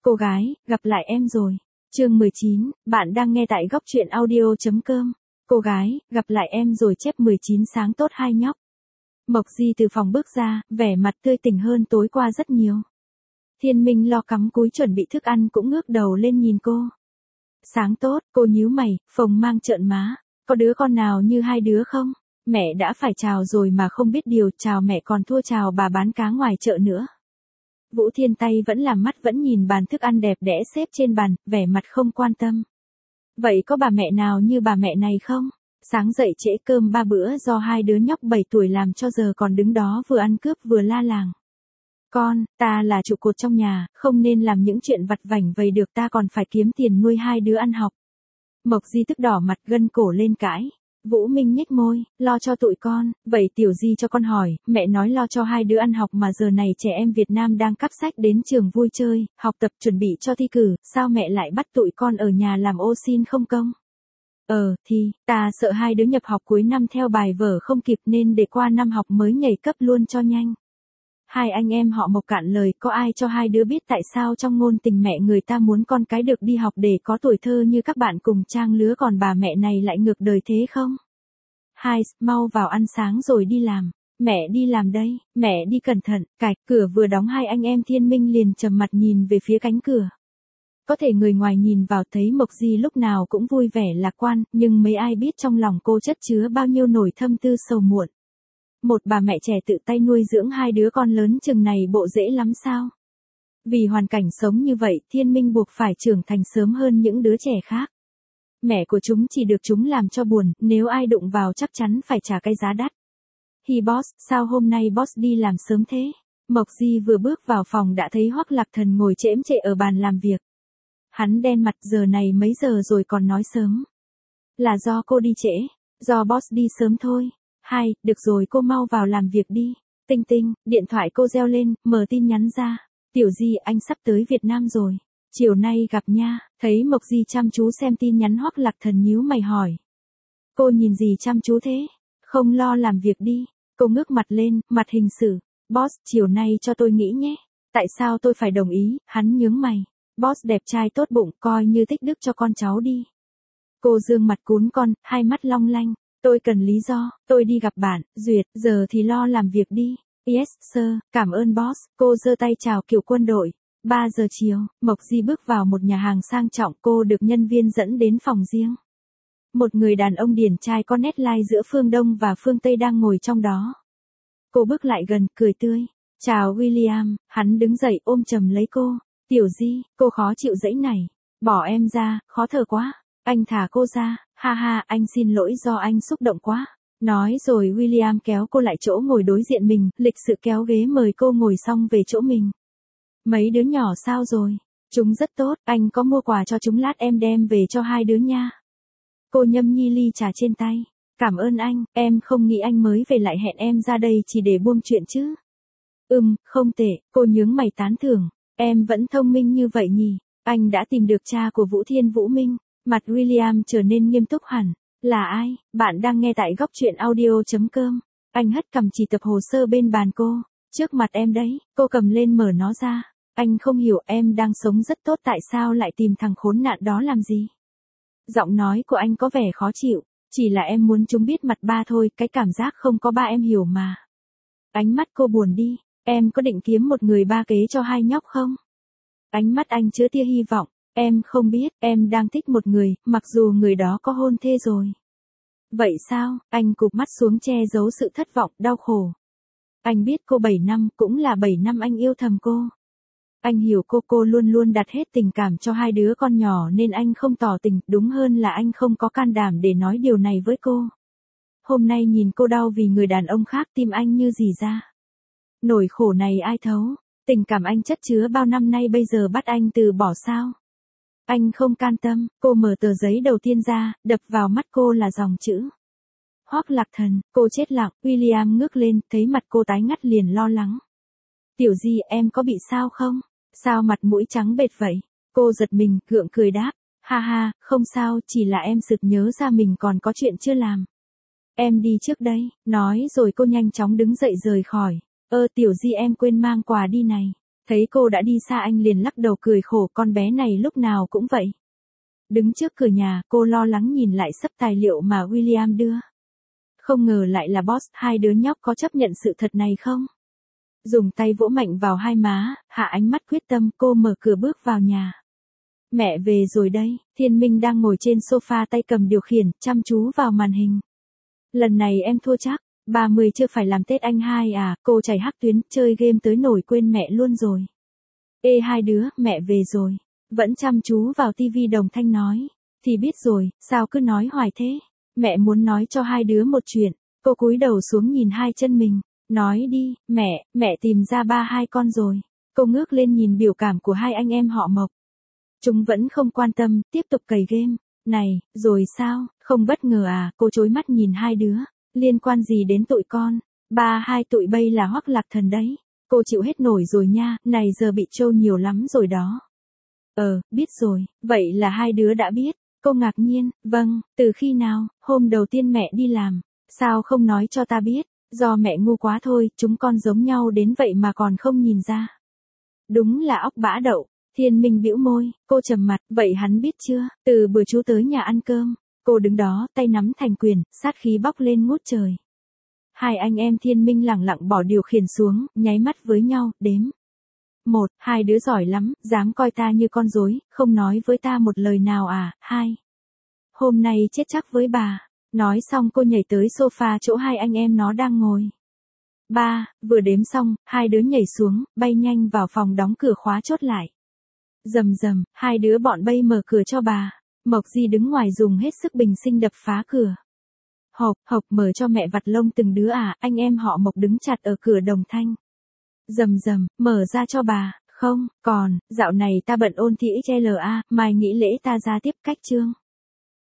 Cô gái, gặp lại em rồi. Chương 19, bạn đang nghe tại góc truyện audio.com. Cô gái, gặp lại em rồi chép 19 sáng tốt hai nhóc. Mộc Di từ phòng bước ra, vẻ mặt tươi tỉnh hơn tối qua rất nhiều. Thiên Minh lo cắm cúi chuẩn bị thức ăn cũng ngước đầu lên nhìn cô. Sáng tốt, cô nhíu mày, phồng mang trợn má. Có đứa con nào như hai đứa không? Mẹ đã phải chào rồi mà không biết điều, chào mẹ còn thua chào bà bán cá ngoài chợ nữa. Vũ Thiên tay vẫn làm mắt vẫn nhìn bàn thức ăn đẹp đẽ xếp trên bàn, vẻ mặt không quan tâm. Vậy có bà mẹ nào như bà mẹ này không? Sáng dậy trễ cơm 3 bữa do hai đứa nhóc 7 tuổi làm cho giờ còn đứng đó vừa ăn cướp vừa la làng. Con, ta là trụ cột trong nhà, không nên làm những chuyện vặt vảnh vậy được, ta còn phải kiếm tiền nuôi hai đứa ăn học. Mộc Di tức đỏ mặt gân cổ lên cãi. Vũ Minh nhếch môi, lo cho tụi con, vậy Tiểu Di cho con hỏi, mẹ nói lo cho hai đứa ăn học mà giờ này trẻ em Việt Nam đang cắp sách đến trường vui chơi, học tập chuẩn bị cho thi cử, sao mẹ lại bắt tụi con ở nhà làm ô xin không công? Thì, ta sợ hai đứa nhập học cuối năm theo bài vở không kịp nên để qua năm học mới nhảy cấp luôn cho nhanh. Hai anh em họ Mộc cạn lời, có ai cho hai đứa biết tại sao trong ngôn tình mẹ người ta muốn con cái được đi học để có tuổi thơ như các bạn cùng trang lứa, còn bà mẹ này lại ngược đời thế không? Hai, mau vào ăn sáng rồi đi làm. Mẹ đi làm đây, mẹ đi cẩn thận. Cạch, cửa vừa đóng hai anh em Thiên Minh liền trầm mặt nhìn về phía cánh cửa. Có thể người ngoài nhìn vào thấy Mộc Di lúc nào cũng vui vẻ lạc quan, nhưng mấy ai biết trong lòng cô chất chứa bao nhiêu nỗi thâm tư sầu muộn. Một bà mẹ trẻ tự tay nuôi dưỡng hai đứa con lớn chừng này bộ dễ lắm sao? Vì hoàn cảnh sống như vậy, Thiên Minh buộc phải trưởng thành sớm hơn những đứa trẻ khác. Mẹ của chúng chỉ được chúng làm cho buồn, nếu ai đụng vào chắc chắn phải trả cái giá đắt. Hi boss, sao hôm nay boss đi làm sớm thế? Mộc Di vừa bước vào phòng đã thấy Hoắc Lạc Thần ngồi chễm chệ ở bàn làm việc. Hắn đen mặt, giờ này mấy giờ rồi còn nói sớm. Là do cô đi trễ, do boss đi sớm thôi. Hai, được rồi cô mau vào làm việc đi. Tinh Tinh, điện thoại cô reo lên, mở tin nhắn ra. Tiểu Di, anh sắp tới Việt Nam rồi. Chiều nay gặp nha. Thấy Mộc Di chăm chú xem tin nhắn, Hoắc Lạc Thần nhíu mày hỏi. Cô nhìn gì chăm chú thế? Không lo làm việc đi. Cô ngước mặt lên, mặt hình sự. Boss, chiều nay cho tôi nghỉ nhé. Tại sao tôi phải đồng ý? Hắn nhướng mày. Boss đẹp trai tốt bụng, coi như tích đức cho con cháu đi. Cô dương mặt cún con, hai mắt long lanh. Tôi cần lý do, tôi đi gặp bạn, Duyệt, giờ thì lo làm việc đi. Yes, sir, cảm ơn boss. Cô giơ tay chào kiểu quân đội. 3 giờ chiều, Mộc Di bước vào một nhà hàng sang trọng, cô được nhân viên dẫn đến phòng riêng. Một người đàn ông điển trai có nét lai giữa phương Đông và phương Tây đang ngồi trong đó. Cô bước lại gần, cười tươi. Chào William, hắn đứng dậy ôm chầm lấy cô. Tiểu Di, cô khó chịu dãy này. Bỏ em ra, khó thở quá. Anh thả cô ra, ha ha, anh xin lỗi do anh xúc động quá. Nói rồi William kéo cô lại chỗ ngồi đối diện mình, lịch sự kéo ghế mời cô ngồi xong về chỗ mình. Mấy đứa nhỏ sao rồi? Chúng rất tốt, anh có mua quà cho chúng, lát em đem về cho hai đứa nha. Cô nhâm nhi ly trà trên tay. Cảm ơn anh, em không nghĩ anh mới về lại hẹn em ra đây chỉ để buông chuyện chứ. Không tệ, cô nhướng mày tán thưởng. Em vẫn thông minh như vậy nhỉ. Anh đã tìm được cha của Vũ Thiên, Vũ Minh. Mặt William trở nên nghiêm túc hẳn. Là ai? Bạn đang nghe tại góc truyện audio.com. Anh hất cầm chỉ tập hồ sơ bên bàn cô. Trước mặt em đấy, cô cầm lên mở nó ra. Anh không hiểu, em đang sống rất tốt tại sao lại tìm thằng khốn nạn đó làm gì? Giọng nói của anh có vẻ khó chịu. Chỉ là em muốn chúng biết mặt ba thôi, cái cảm giác không có ba em hiểu mà. Ánh mắt cô buồn đi. Em có định kiếm một người ba kế cho hai nhóc không? Ánh mắt anh chứa tia hy vọng. Em không biết, em đang thích một người, mặc dù người đó có hôn thê rồi. Vậy sao? Anh cụp mắt xuống che giấu sự thất vọng, đau khổ. Anh biết cô 7 năm, cũng là 7 năm anh yêu thầm cô. Anh hiểu cô luôn luôn đặt hết tình cảm cho hai đứa con nhỏ nên anh không tỏ tình, đúng hơn là anh không có can đảm để nói điều này với cô. Hôm nay nhìn cô đau vì người đàn ông khác, tim anh như rỉ ra. Nỗi khổ này ai thấu? Tình cảm anh chất chứa bao năm nay bây giờ bắt anh từ bỏ sao? Anh không can tâm. Cô mở tờ giấy đầu tiên ra, đập vào mắt cô là dòng chữ. Hoắc Lạc Thần. Cô chết lặng. William ngước lên, thấy mặt cô tái ngắt liền lo lắng. Tiểu Di, em có bị sao không? Sao mặt mũi trắng bệch vậy? Cô giật mình, gượng cười đáp. Ha ha, không sao, chỉ là em sực nhớ ra mình còn có chuyện chưa làm. Em đi trước đây. Nói rồi cô nhanh chóng đứng dậy rời khỏi. Tiểu Di, em quên mang quà đi này. Thấy cô đã đi xa anh liền lắc đầu cười khổ, con bé này lúc nào cũng vậy. Đứng trước cửa nhà, cô lo lắng nhìn lại xấp tài liệu mà William đưa. Không ngờ lại là boss, hai đứa nhóc có chấp nhận sự thật này không? Dùng tay vỗ mạnh vào hai má, hạ ánh mắt quyết tâm, cô mở cửa bước vào nhà. Mẹ về rồi đây, Thiên Minh đang ngồi trên sofa tay cầm điều khiển, chăm chú vào màn hình. Lần này em thua chắc, 30 chưa phải làm Tết anh hai à, cô chảy hắc tuyến, chơi game tới nổi quên mẹ luôn rồi. Ê hai đứa, mẹ về rồi. Vẫn chăm chú vào tivi đồng thanh nói. Thì biết rồi, sao cứ nói hoài thế? Mẹ muốn nói cho hai đứa một chuyện. Cô cúi đầu xuống nhìn hai chân mình. Nói đi, mẹ tìm ra ba hai con rồi. Cô ngước lên nhìn biểu cảm của hai anh em họ Mộc. Chúng vẫn không quan tâm, tiếp tục cày game. Này, rồi sao, không bất ngờ à, cô chối mắt nhìn hai đứa. Liên quan gì đến tụi con? Ba hai tụi bay là Hoắc Lạc Thần đấy. Cô chịu hết nổi rồi nha, này giờ bị trâu nhiều lắm rồi đó. Biết rồi, vậy là hai đứa đã biết. Cô ngạc nhiên, vâng, từ khi nào, hôm đầu tiên mẹ đi làm. Sao không nói cho ta biết, do mẹ ngu quá thôi, chúng con giống nhau đến vậy mà còn không nhìn ra. Đúng là óc bã đậu. Thiên Minh bĩu môi, cô trầm mặt, vậy hắn biết chưa, từ bữa chú tới nhà ăn cơm. Cô đứng đó, tay nắm thành quyền, sát khí bốc lên ngút trời. Hai anh em Thiên Minh lẳng lặng bỏ điều khiển xuống, nháy mắt với nhau, đếm. 1, hai đứa giỏi lắm, dám coi ta như con rối, không nói với ta một lời nào à. 2, hôm nay chết chắc với bà. Nói xong cô nhảy tới sofa chỗ hai anh em nó đang ngồi. 3, vừa đếm xong, hai đứa nhảy xuống, bay nhanh vào phòng đóng cửa khóa chốt lại. Rầm rầm, hai đứa bọn bay mở cửa cho bà. Mộc Di đứng ngoài dùng hết sức bình sinh đập phá cửa. Hộc, mở cho mẹ vặt lông từng đứa à, anh em họ Mộc đứng chặt ở cửa đồng thanh. Rầm rầm, mở ra cho bà, không, còn, dạo này ta bận ôn thi XLA, mai nghỉ lễ ta ra tiếp cách chương.